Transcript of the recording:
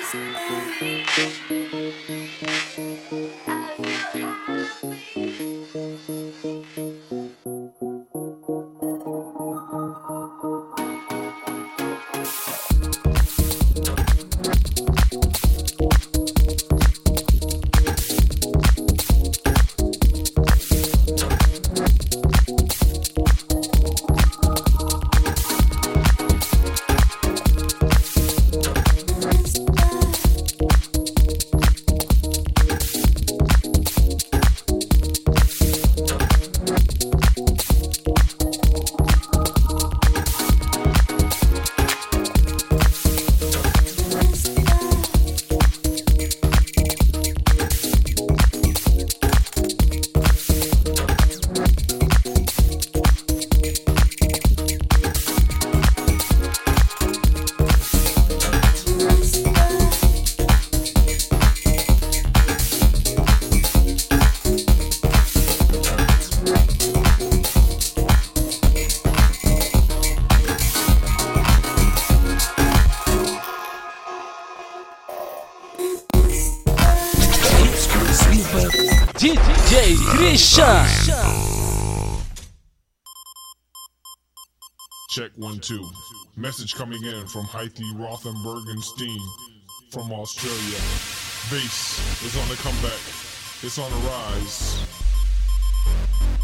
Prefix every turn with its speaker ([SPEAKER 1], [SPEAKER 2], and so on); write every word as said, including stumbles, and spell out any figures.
[SPEAKER 1] D J Christian.
[SPEAKER 2] Check one, two. Message coming in from Heidi Rothenbergenstein from Australia. Bass is on the comeback. It's on the rise.